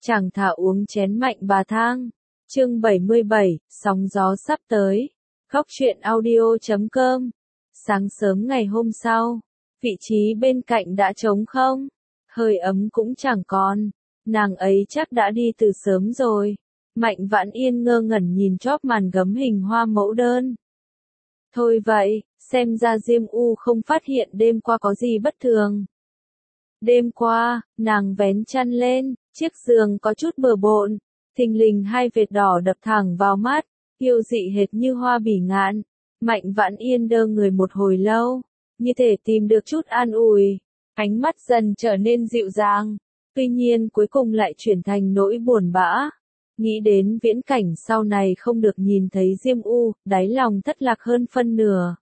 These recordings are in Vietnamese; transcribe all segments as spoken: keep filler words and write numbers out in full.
Chàng thả uống chén mạnh bà thang. Chương bảy mươi bảy, sóng gió sắp tới. Góc truyện audio chấm com. Sáng sớm ngày hôm sau, vị trí bên cạnh đã trống không, hơi ấm cũng chẳng còn, nàng ấy chắc đã đi từ sớm rồi. Mạnh Vãn Yên ngơ ngẩn nhìn chóp màn gấm hình hoa mẫu đơn. Thôi vậy, xem ra Diêm U không phát hiện đêm qua có gì bất thường. Đêm qua, nàng vén chăn lên, chiếc giường có chút bừa bộn, thình lình hai vệt đỏ đập thẳng vào mắt, yêu dị hệt như hoa bỉ ngạn. Mạnh Vãn Yên đơ người một hồi lâu, như thể tìm được chút an ủi, ánh mắt dần trở nên dịu dàng, tuy nhiên cuối cùng lại chuyển thành nỗi buồn bã. Nghĩ đến viễn cảnh sau này không được nhìn thấy Diêm U, đáy lòng thất lạc hơn phân nửa.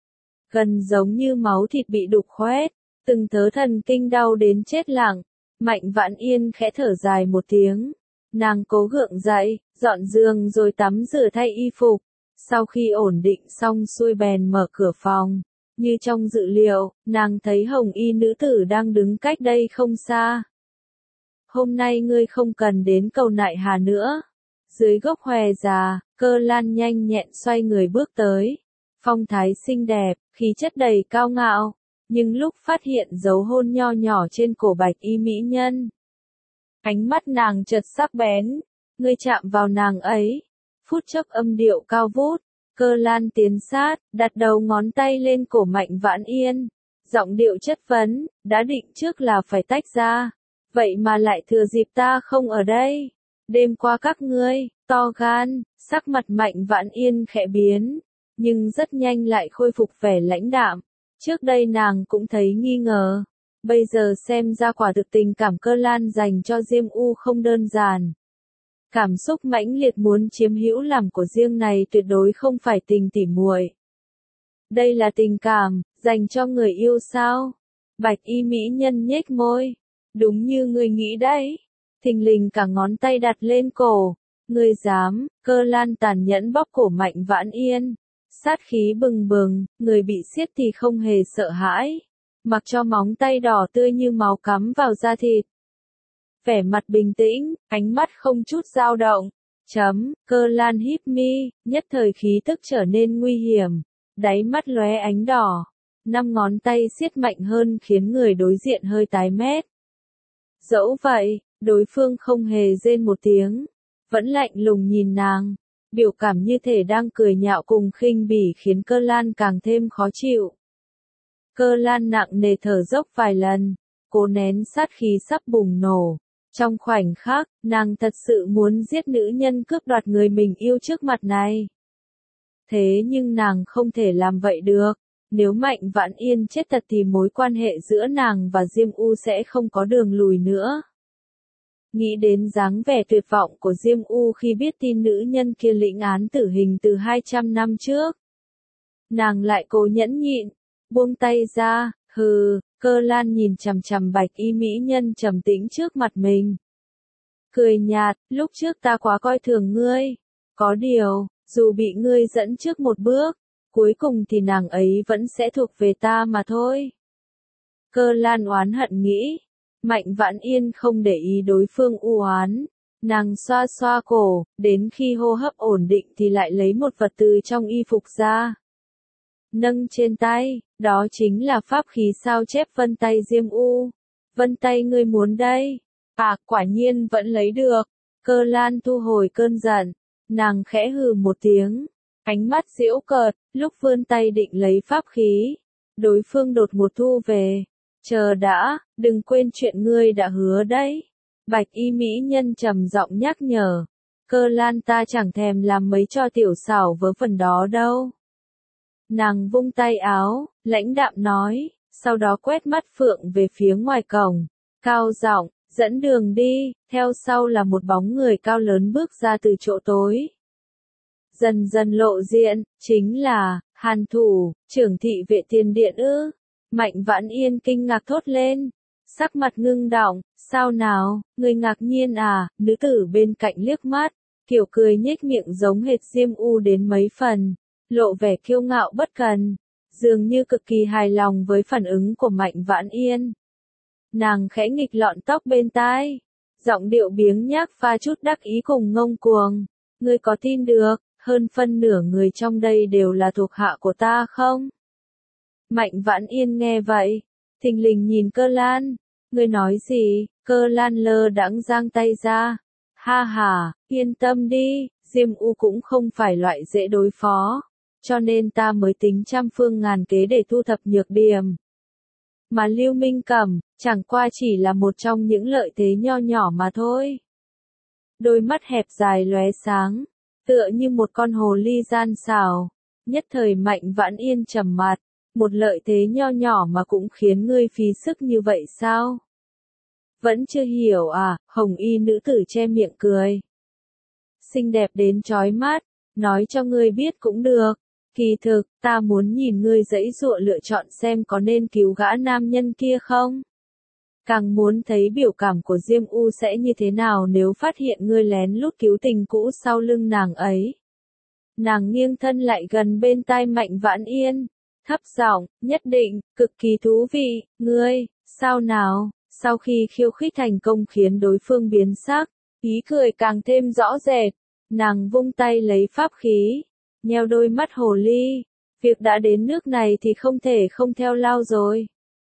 Gần giống như máu thịt bị đục khoét, từng thớ thần kinh đau đến chết lặng. Mạnh Vãn Yên khẽ thở dài một tiếng. Nàng cố gượng dậy, dọn giường rồi tắm rửa thay y phục. Sau khi ổn định xong xuôi bèn mở cửa phòng. Như trong dự liệu, nàng thấy hồng y nữ tử đang đứng cách đây không xa. Hôm nay ngươi không cần đến cầu nại hà nữa. Dưới gốc hòe già, Cơ Lan nhanh nhẹn xoay người bước tới. Phong thái xinh đẹp, khí chất đầy cao ngạo. Nhưng lúc phát hiện dấu hôn nho nhỏ trên cổ bạch y mỹ nhân, ánh mắt nàng chợt sắc bén. Ngươi chạm vào nàng ấy. Phút chốc âm điệu cao vút, Cơ Lan tiến sát, đặt đầu ngón tay lên cổ Mạnh Vãn Yên. Giọng điệu chất vấn, đã định trước là phải tách ra. Vậy mà lại thừa dịp ta không ở đây. Đêm qua các ngươi, to gan, sắc mặt Mạnh Vãn Yên khẽ biến. Nhưng rất nhanh lại khôi phục vẻ lãnh đạm. Trước đây nàng cũng thấy nghi ngờ. Bây giờ xem ra quả thực tình cảm Cơ Lan dành cho Diêm U không đơn giản. Cảm xúc mãnh liệt muốn chiếm hữu làm của riêng này tuyệt đối không phải tình tỉ muội. Đây là tình cảm, dành cho người yêu sao? Bạch y mỹ nhân nhếch môi. Đúng như ngươi nghĩ đấy. Thình lình cả ngón tay đặt lên cổ. Ngươi dám? Cơ Lan tàn nhẫn bóp cổ Mạnh Vãn Yên. Sát khí bừng bừng, người bị siết thì không hề sợ hãi. Mặc cho móng tay đỏ tươi như máu cắm vào da thịt. Vẻ mặt bình tĩnh, ánh mắt không chút dao động. Chấm, Cơ Lan híp mi, nhất thời khí tức trở nên nguy hiểm. Đáy mắt lóe ánh đỏ. Năm ngón tay siết mạnh hơn khiến người đối diện hơi tái mét. Dẫu vậy, đối phương không hề rên một tiếng. Vẫn lạnh lùng nhìn nàng. Biểu cảm như thể đang cười nhạo cùng khinh bỉ khiến Cơ Lan càng thêm khó chịu. Cơ Lan nặng nề thở dốc vài lần, cố nén sát khí sắp bùng nổ. Trong khoảnh khắc, nàng thật sự muốn giết nữ nhân cướp đoạt người mình yêu trước mặt này. Thế nhưng nàng không thể làm vậy được. Nếu Mạnh Vãn Yên chết thật thì mối quan hệ giữa nàng và Diêm U sẽ không có đường lùi nữa. Nghĩ đến dáng vẻ tuyệt vọng của Diêm U khi biết tin nữ nhân kia lĩnh án tử hình từ hai trăm năm trước. Nàng lại cố nhẫn nhịn, buông tay ra, hừ. Cơ Lan nhìn chằm chằm bạch y mỹ nhân trầm tĩnh trước mặt mình. Cười nhạt, lúc trước ta quá coi thường ngươi. Có điều, dù bị ngươi dẫn trước một bước, cuối cùng thì nàng ấy vẫn sẽ thuộc về ta mà thôi. Cơ Lan oán hận nghĩ. Mạnh Vãn Yên không để ý đối phương u oán. Nàng xoa xoa cổ, đến khi hô hấp ổn định thì lại lấy một vật từ trong y phục ra. Nâng trên tay, đó chính là pháp khí sao chép vân tay Diêm U. Vân tay ngươi muốn đây. À, quả nhiên vẫn lấy được. Cơ Lan thu hồi cơn giận. Nàng khẽ hừ một tiếng. Ánh mắt giễu cợt, lúc vươn tay định lấy pháp khí. Đối phương đột ngột thu về. Chờ đã, đừng quên chuyện ngươi đã hứa đấy. Bạch y mỹ nhân trầm giọng nhắc nhở. Cơ Lan ta chẳng thèm làm mấy trò tiểu xảo vớ vẩn đó đâu. Nàng vung tay áo, lãnh đạm nói, sau đó quét mắt phượng về phía ngoài cổng. Cao giọng, dẫn đường đi, theo sau là một bóng người cao lớn bước ra từ chỗ tối. Dần dần lộ diện, chính là, Hàn Thủ, trưởng thị vệ tiền điện ư. Mạnh Vãn Yên kinh ngạc thốt lên. Sắc mặt ngưng đọng, sao nào, người ngạc nhiên à, nữ tử bên cạnh liếc mắt, kiểu cười nhếch miệng giống hệt Diêm U đến mấy phần, lộ vẻ kiêu ngạo bất cần, dường như cực kỳ hài lòng với phản ứng của Mạnh Vãn Yên. Nàng khẽ nghịch lọn tóc bên tai. Giọng điệu biếng nhác pha chút đắc ý cùng ngông cuồng. Ngươi có tin được, hơn phân nửa người trong đây đều là thuộc hạ của ta không? Mạnh Vãn Yên nghe vậy, thình lình nhìn Cơ Lan. Ngươi nói gì? Cơ Lan lơ đãng giang tay ra. Ha ha, yên tâm đi, Diêm U cũng không phải loại dễ đối phó. Cho nên ta mới tính trăm phương ngàn kế để thu thập nhược điểm. Mà Lưu Minh Cẩm, chẳng qua chỉ là một trong những lợi thế nho nhỏ mà thôi. Đôi mắt hẹp dài lóe sáng, tựa như một con hồ ly gian xảo. Nhất thời Mạnh Vãn Yên trầm mặt, một lợi thế nho nhỏ mà cũng khiến ngươi phí sức như vậy sao? Vẫn chưa hiểu à? Hồng y nữ tử che miệng cười. Xinh đẹp đến chói mắt, nói cho ngươi biết cũng được. Kỳ thực, ta muốn nhìn ngươi giãy giụa lựa chọn xem có nên cứu gã nam nhân kia không? Càng muốn thấy biểu cảm của Diêm U sẽ như thế nào nếu phát hiện ngươi lén lút cứu tình cũ sau lưng nàng ấy. Nàng nghiêng thân lại gần bên tai Mạnh Vãn Yên, thấp giọng, nhất định, cực kỳ thú vị, ngươi, sao nào? Sau khi khiêu khích thành công khiến đối phương biến sắc, ý cười càng thêm rõ rệt, nàng vung tay lấy pháp khí, nheo đôi mắt hồ ly, việc đã đến nước này thì không thể không theo lao rồi.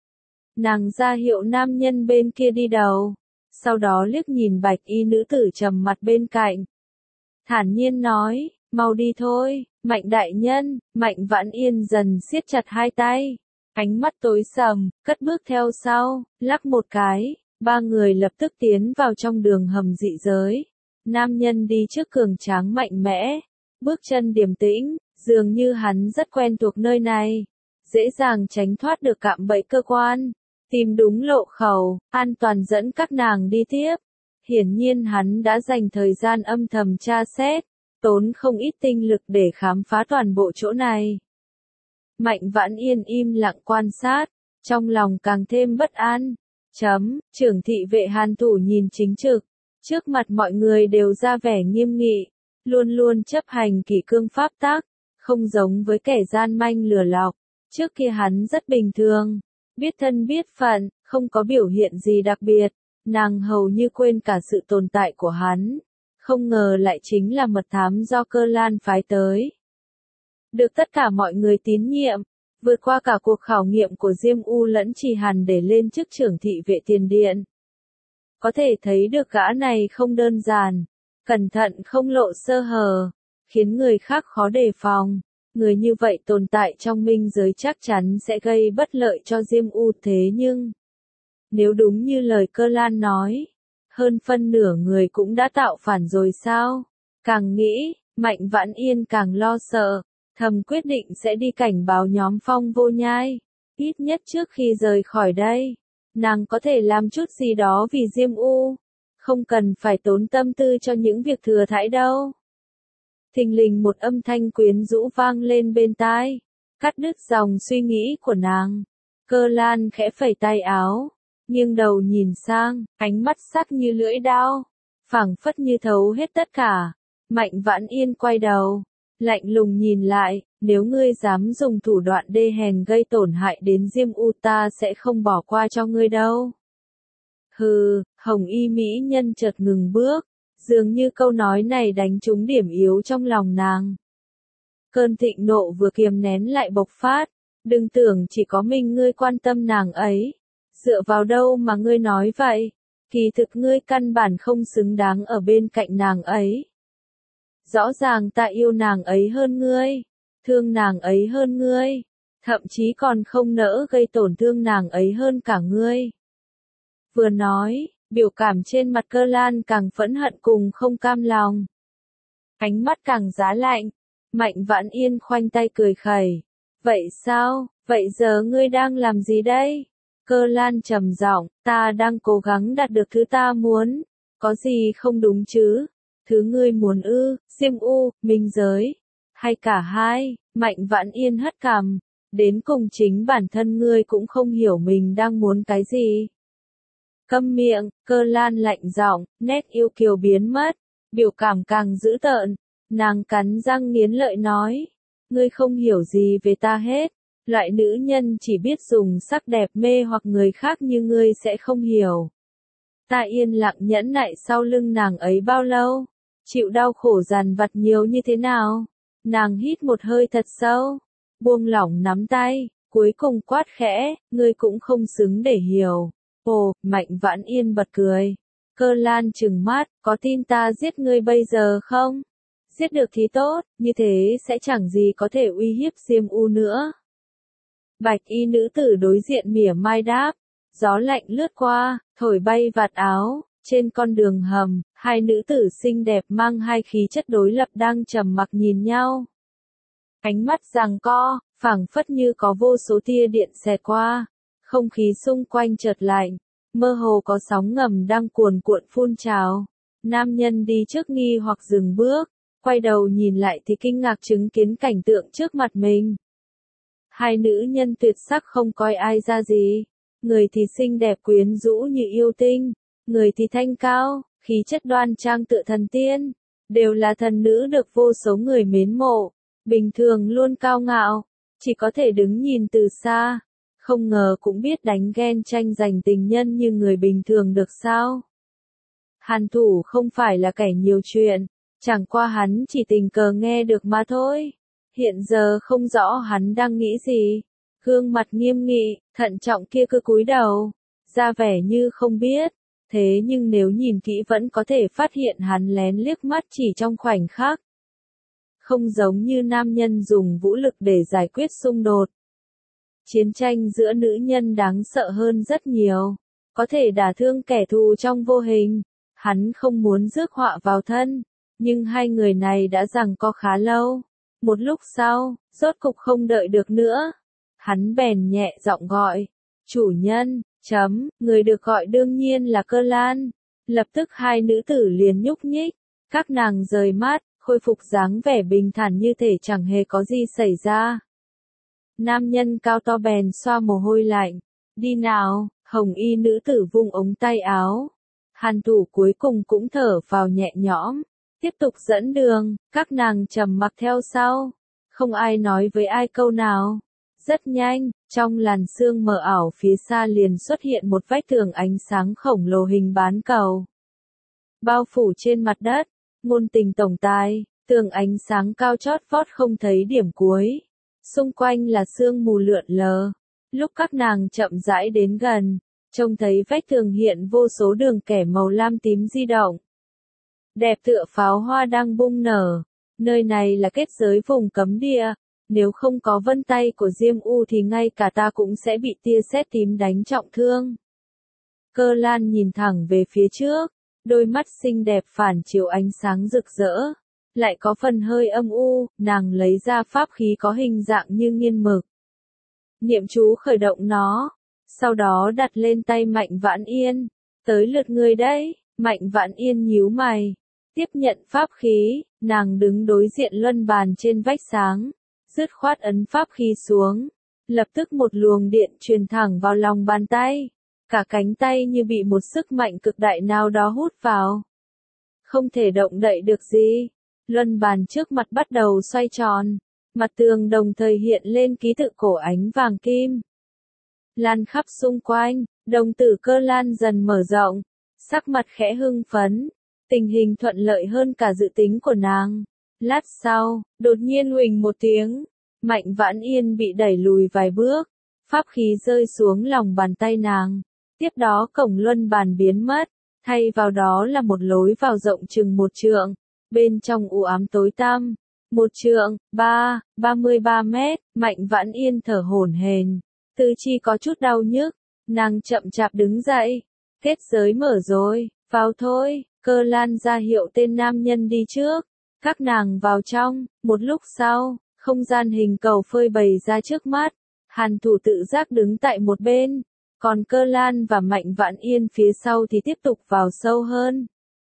Nàng ra hiệu nam nhân bên kia đi đầu, sau đó liếc nhìn bạch y nữ tử trầm mặt bên cạnh. Thản nhiên nói, mau đi thôi, Mạnh đại nhân. Mạnh Vãn Yên dần siết chặt hai tay, ánh mắt tối sầm, cất bước theo sau, lắc một cái, ba người lập tức tiến vào trong đường hầm dị giới. Nam nhân đi trước cường tráng mạnh mẽ, bước chân điềm tĩnh, dường như hắn rất quen thuộc nơi này, dễ dàng tránh thoát được cạm bẫy cơ quan, tìm đúng lộ khẩu, an toàn dẫn các nàng đi tiếp. Hiển nhiên hắn đã dành thời gian âm thầm tra xét, tốn không ít tinh lực để khám phá toàn bộ chỗ này. Mạnh Vãn Yên im lặng quan sát, trong lòng càng thêm bất an. Chấm, trưởng thị vệ Hàn Thủ nhìn chính trực, trước mặt mọi người đều ra vẻ nghiêm nghị, luôn luôn chấp hành kỷ cương pháp tắc, không giống với kẻ gian manh lừa lọc. Trước kia hắn rất bình thường, biết thân biết phận, không có biểu hiện gì đặc biệt, nàng hầu như quên cả sự tồn tại của hắn. Không ngờ lại chính là mật thám do Cơ Lan phái tới. Được tất cả mọi người tín nhiệm, vượt qua cả cuộc khảo nghiệm của Diêm U lẫn Trì Hàn để lên chức trưởng thị vệ tiền điện. Có thể thấy được gã này không đơn giản, cẩn thận không lộ sơ hở, khiến người khác khó đề phòng. Người như vậy tồn tại trong minh giới chắc chắn sẽ gây bất lợi cho Diêm U, thế nhưng nếu đúng như lời Cơ Lan nói, hơn phân nửa người cũng đã tạo phản rồi sao? Càng nghĩ, Mạnh Vãn Yên càng lo sợ, thầm quyết định sẽ đi cảnh báo nhóm Phong Vô Nhai. Ít nhất trước khi rời khỏi đây, nàng có thể làm chút gì đó vì Diêm U, không cần phải tốn tâm tư cho những việc thừa thãi đâu. Thình lình một âm thanh quyến rũ vang lên bên tai, cắt đứt dòng suy nghĩ của nàng. Cơ Lan khẽ phẩy tay áo, nghiêng đầu nhìn sang, ánh mắt sắc như lưỡi dao, phảng phất như thấu hết tất cả. Mạnh Vãn Yên quay đầu, lạnh lùng nhìn lại, nếu ngươi dám dùng thủ đoạn đê hèn gây tổn hại đến Diêm U ta sẽ không bỏ qua cho ngươi đâu. Hừ, hồng y mỹ nhân chợt ngừng bước, dường như câu nói này đánh trúng điểm yếu trong lòng nàng. Cơn thịnh nộ vừa kiềm nén lại bộc phát, đừng tưởng chỉ có mình ngươi quan tâm nàng ấy. Dựa vào đâu mà ngươi nói vậy? Kỳ thực ngươi căn bản không xứng đáng ở bên cạnh nàng ấy. Rõ ràng ta yêu nàng ấy hơn ngươi, thương nàng ấy hơn ngươi, thậm chí còn không nỡ gây tổn thương nàng ấy hơn cả ngươi. Vừa nói, biểu cảm trên mặt Cơ Lan càng phẫn hận cùng không cam lòng. Ánh mắt càng giá lạnh, Mạnh Vãn Yên khoanh tay cười khẩy. Vậy sao, vậy giờ ngươi đang làm gì đây? Cơ Lan trầm giọng, ta đang cố gắng đạt được thứ ta muốn, có gì không đúng chứ? Thứ ngươi muốn ư, Diêm U, minh giới, hay cả hai? Mạnh Vãn Yên hất cằm, đến cùng chính bản thân ngươi cũng không hiểu mình đang muốn cái gì. Câm miệng, Cơ Lan lạnh giọng, nét yêu kiều biến mất, biểu cảm càng dữ tợn, nàng cắn răng nghiến lợi nói, ngươi không hiểu gì về ta hết. Loại nữ nhân chỉ biết dùng sắc đẹp mê hoặc người khác như ngươi sẽ không hiểu. Ta yên lặng nhẫn nại sau lưng nàng ấy bao lâu? Chịu đau khổ dằn vặt nhiều như thế nào? Nàng hít một hơi thật sâu, buông lỏng nắm tay, cuối cùng quát khẽ, ngươi cũng không xứng để hiểu. Ồ, Mạnh Vãn Yên bật cười. Cơ Lan trừng mắt, có tin ta giết ngươi bây giờ không? Giết được thì tốt, như thế sẽ chẳng gì có thể uy hiếp Diêm U nữa. Bạch y nữ tử đối diện mỉa mai đáp, gió lạnh lướt qua, thổi bay vạt áo, trên con đường hầm, hai nữ tử xinh đẹp mang hai khí chất đối lập đang trầm mặc nhìn nhau. Ánh mắt giằng co, phảng phất như có vô số tia điện xẹt qua, không khí xung quanh chợt lạnh, mơ hồ có sóng ngầm đang cuồn cuộn phun trào. Nam nhân đi trước nghi hoặc dừng bước, quay đầu nhìn lại thì kinh ngạc chứng kiến cảnh tượng trước mặt mình. Hai nữ nhân tuyệt sắc không coi ai ra gì, người thì xinh đẹp quyến rũ như yêu tinh, người thì thanh cao, khí chất đoan trang tựa thần tiên, đều là thần nữ được vô số người mến mộ, bình thường luôn cao ngạo, chỉ có thể đứng nhìn từ xa, không ngờ cũng biết đánh ghen tranh giành tình nhân như người bình thường được sao. Hàn Thủ không phải là kẻ nhiều chuyện, chẳng qua hắn chỉ tình cờ nghe được mà thôi. Hiện giờ không rõ hắn đang nghĩ gì, gương mặt nghiêm nghị, thận trọng kia cứ cúi đầu, ra vẻ như không biết, thế nhưng nếu nhìn kỹ vẫn có thể phát hiện hắn lén liếc mắt chỉ trong khoảnh khắc. Không giống như nam nhân dùng vũ lực để giải quyết xung đột. Chiến tranh giữa nữ nhân đáng sợ hơn rất nhiều, có thể đả thương kẻ thù trong vô hình, hắn không muốn rước họa vào thân, nhưng hai người này đã giằng co khá lâu. Một lúc sau, rốt cục không đợi được nữa. Hắn bèn nhẹ giọng gọi. Chủ nhân, chấm, người được gọi đương nhiên là Cơ Lan. Lập tức hai nữ tử liền nhúc nhích. Các nàng rời mắt, khôi phục dáng vẻ bình thản như thể chẳng hề có gì xảy ra. Nam nhân cao to bèn xoa mồ hôi lạnh. Đi nào, hồng y nữ tử vung ống tay áo. Hàn Thủ cuối cùng cũng thở vào nhẹ nhõm. Tiếp tục dẫn đường, các nàng trầm mặc theo sau. Không ai nói với ai câu nào. Rất nhanh, trong làn sương mờ ảo phía xa liền xuất hiện một vách tường ánh sáng khổng lồ hình bán cầu. Bao phủ trên mặt đất, ngôn tình tổng tài, tường ánh sáng cao chót vót không thấy điểm cuối. Xung quanh là sương mù lượn lờ. Lúc các nàng chậm rãi đến gần, trông thấy vách tường hiện vô số đường kẻ màu lam tím di động. Đẹp tựa pháo hoa đang bung nở, nơi này là kết giới vùng cấm địa, nếu không có vân tay của Diêm U thì ngay cả ta cũng sẽ bị tia sét tím đánh trọng thương. Cơ Lan nhìn thẳng về phía trước, đôi mắt xinh đẹp phản chiếu ánh sáng rực rỡ, lại có phần hơi âm u, nàng lấy ra pháp khí có hình dạng như nghiên mực. Niệm chú khởi động nó, sau đó đặt lên tay Mạnh Vãn Yên, tới lượt ngươi đấy, Mạnh Vãn Yên nhíu mày. Tiếp nhận pháp khí, nàng đứng đối diện luân bàn trên vách sáng, dứt khoát ấn pháp khí xuống, lập tức một luồng điện truyền thẳng vào lòng bàn tay, cả cánh tay như bị một sức mạnh cực đại nào đó hút vào. Không thể động đậy được gì, luân bàn trước mặt bắt đầu xoay tròn, mặt tường đồng thời hiện lên ký tự cổ ánh vàng kim. Lan khắp xung quanh, đồng tử Cơ Lan dần mở rộng, sắc mặt khẽ hưng phấn. Tình hình thuận lợi hơn cả dự tính của nàng. Lát sau, đột nhiên huỳnh một tiếng, Mạnh Vãn Yên bị đẩy lùi vài bước, pháp khí rơi xuống lòng bàn tay nàng. Tiếp đó cổng luân bàn biến mất, thay vào đó là một lối vào rộng chừng một trượng, bên trong u ám tối tăm. Một trượng, ba, ba mươi ba mét, Mạnh Vãn Yên thở hổn hển, tứ chi có chút đau nhức, nàng chậm chạp đứng dậy. Kết giới mở rồi, vào thôi. Cơ Lan ra hiệu tên nam nhân đi trước, các nàng vào trong, một lúc sau, không gian hình cầu phơi bày ra trước mắt, Hàn Thủ tự giác đứng tại một bên, còn Cơ Lan và Mạnh Vãn Yên phía sau thì tiếp tục vào sâu hơn.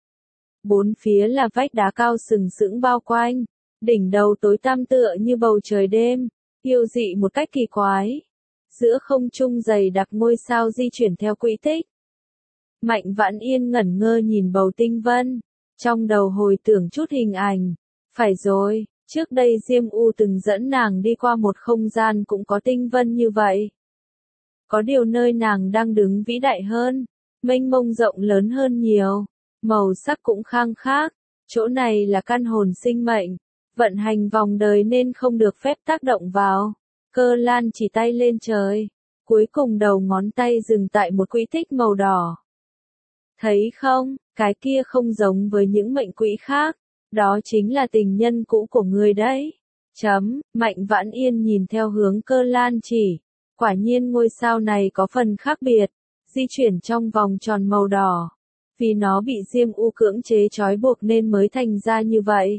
Bốn phía là vách đá cao sừng sững bao quanh, đỉnh đầu tối tăm tựa như bầu trời đêm, yêu dị một cách kỳ quái. Giữa không trung dày đặc ngôi sao di chuyển theo quỹ tích. Mạnh Vãn Yên ngẩn ngơ nhìn bầu tinh vân, trong đầu hồi tưởng chút hình ảnh. Phải rồi, trước đây Diêm U từng dẫn nàng đi qua một không gian cũng có tinh vân như vậy. Có điều nơi nàng đang đứng vĩ đại hơn, mênh mông rộng lớn hơn nhiều, màu sắc cũng khang khác. Chỗ này là căn hồn sinh mệnh, vận hành vòng đời nên không được phép tác động vào. Cơ Lan chỉ tay lên trời, cuối cùng đầu ngón tay dừng tại một quỹ tích màu đỏ. Thấy không, cái kia không giống với những mệnh quỹ khác, đó chính là tình nhân cũ của người đấy. Chấm, Mạnh Vãn Yên nhìn theo hướng Cơ Lan chỉ, quả nhiên ngôi sao này có phần khác biệt, di chuyển trong vòng tròn màu đỏ. Vì nó bị Diêm U cưỡng chế trói buộc nên mới thành ra như vậy.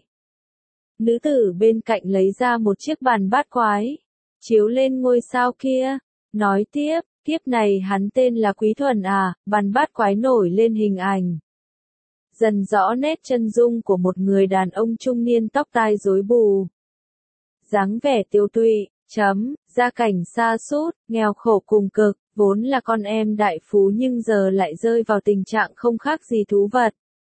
Nữ tử bên cạnh lấy ra một chiếc bàn bát quái, chiếu lên ngôi sao kia, nói tiếp, kiếp này hắn tên là Quý Thuần à, bàn bát quái nổi lên hình ảnh. Dần rõ nét chân dung của một người đàn ông trung niên tóc tai rối bù. Dáng vẻ tiêu tụy, chấm, gia cảnh sa sút, nghèo khổ cùng cực, vốn là con em đại phú nhưng giờ lại rơi vào tình trạng không khác gì thú vật.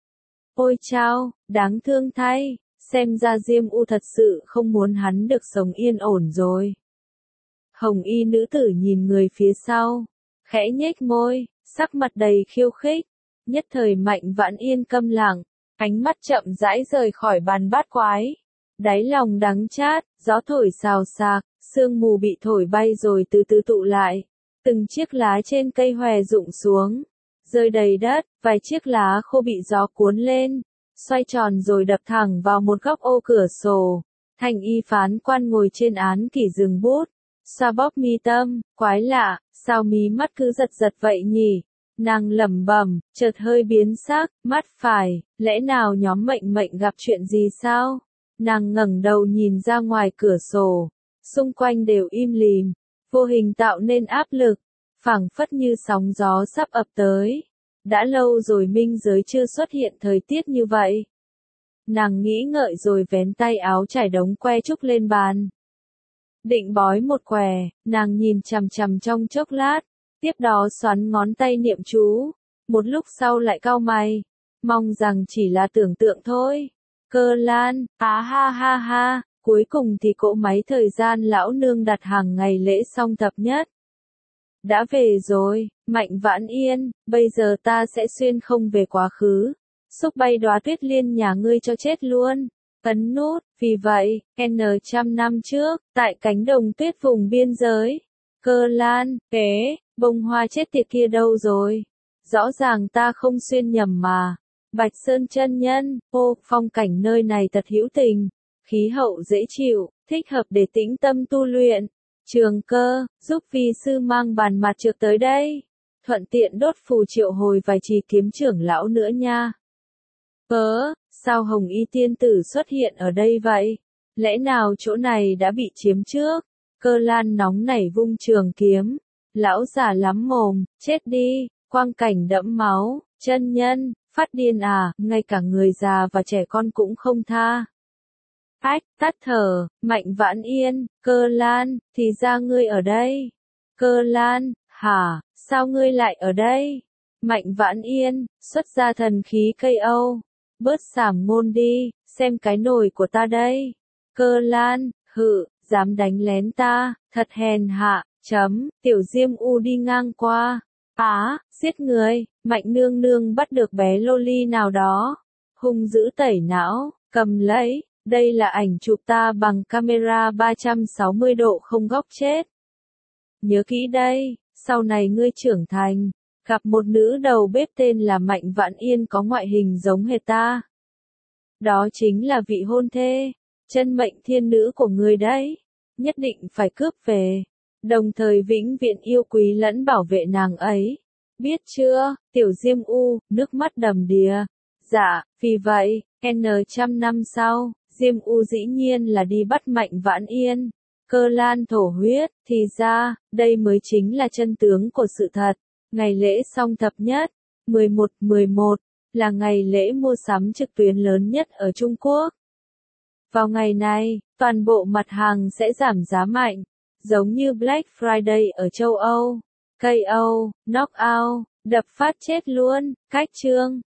Ôi chao, đáng thương thay, xem ra Diêm U thật sự không muốn hắn được sống yên ổn rồi. Hồng y nữ tử nhìn người phía sau, khẽ nhếch môi, sắc mặt đầy khiêu khích, nhất thời Mạnh Vãn Yên câm lặng, ánh mắt chậm rãi rời khỏi bàn bát quái. Đáy lòng đắng chát, gió thổi xào xạc, sương mù bị thổi bay rồi từ từ tụ lại. Từng chiếc lá trên cây hòe rụng xuống, rơi đầy đất, vài chiếc lá khô bị gió cuốn lên, xoay tròn rồi đập thẳng vào một góc ô cửa sổ. Thành y phán quan ngồi trên án kỷ dừng bút, xoa bóp mi tâm, quái lạ, sao mí mắt cứ giật giật vậy nhỉ? Nàng lẩm bẩm, chợt hơi biến sắc, mắt phải, lẽ nào nhóm mệnh mệnh gặp chuyện gì sao? Nàng ngẩng đầu nhìn ra ngoài cửa sổ, xung quanh đều im lìm, vô hình tạo nên áp lực, phảng phất như sóng gió sắp ập tới. Đã lâu rồi minh giới chưa xuất hiện thời tiết như vậy. Nàng nghĩ ngợi rồi vén tay áo trải đống que trúc lên bàn. Định bói một quẻ, nàng nhìn chằm chằm trong chốc lát, tiếp đó xoắn ngón tay niệm chú, một lúc sau lại cau mày, mong rằng chỉ là tưởng tượng thôi. Cơ Lan, á ha ha ha, cuối cùng thì cỗ máy thời gian lão nương đặt hàng ngày lễ xong tập nhất. Đã về rồi, Mạnh Vãn Yên, bây giờ ta sẽ xuyên không về quá khứ, xúc bay đóa tuyết liên nhà ngươi cho chết luôn. Ấn nút, vì vậy, N trăm năm trước, tại cánh đồng tuyết vùng biên giới, Cơ Lan, kế, bông hoa chết tiệt kia đâu rồi? Rõ ràng ta không xuyên nhầm mà. Bạch Sơn chân nhân, ô, phong cảnh nơi này thật hữu tình, khí hậu dễ chịu, thích hợp để tĩnh tâm tu luyện. Trường Cơ, giúp vi sư mang bàn mặt trược tới đây. Thuận tiện đốt phù triệu hồi vài trì kiếm trưởng lão nữa nha. Cớ, sao Hồng Y tiên tử xuất hiện ở đây vậy? Lẽ nào chỗ này đã bị chiếm trước? Cơ Lan nóng nảy vung trường kiếm. Lão già lắm mồm, chết đi, quang cảnh đẫm máu, chân nhân, phát điên à, ngay cả người già và trẻ con cũng không tha. Ách, tắt thở, Mạnh Vãn Yên, Cơ Lan, thì ra ngươi ở đây. Cơ Lan, hả, sao ngươi lại ở đây? Mạnh Vãn Yên, xuất ra thần khí cây Âu. Bớt sảm ngôn đi, xem cái nồi của ta đây. Cơ Lan, hự, dám đánh lén ta, thật hèn hạ, chấm, tiểu Diêm U đi ngang qua. Á, giết người, Mạnh nương nương bắt được bé loli nào đó. Hung dữ tẩy não, cầm lấy, đây là ảnh chụp ta bằng camera ba trăm sáu mươi độ không góc chết. Nhớ kỹ đây, sau này ngươi trưởng thành, gặp một nữ đầu bếp tên là Mạnh Vãn Yên có ngoại hình giống hệt ta. Đó chính là vị hôn thê, chân mệnh thiên nữ của ngươi đấy, nhất định phải cướp về, đồng thời vĩnh viễn yêu quý lẫn bảo vệ nàng ấy. Biết chưa, tiểu Diêm U, nước mắt đầm đìa. Dạ, vì vậy, N trăm năm sau, Diêm U dĩ nhiên là đi bắt Mạnh Vãn Yên. Cơ Lan thổ huyết, thì ra, đây mới chính là chân tướng của sự thật. Ngày lễ song thập nhất, mười một mười một, là ngày lễ mua sắm trực tuyến lớn nhất ở Trung Quốc. Vào ngày này, toàn bộ mặt hàng sẽ giảm giá mạnh, giống như Black Friday ở châu Âu. ca o, Knockout, đập phát chết luôn, cách chương.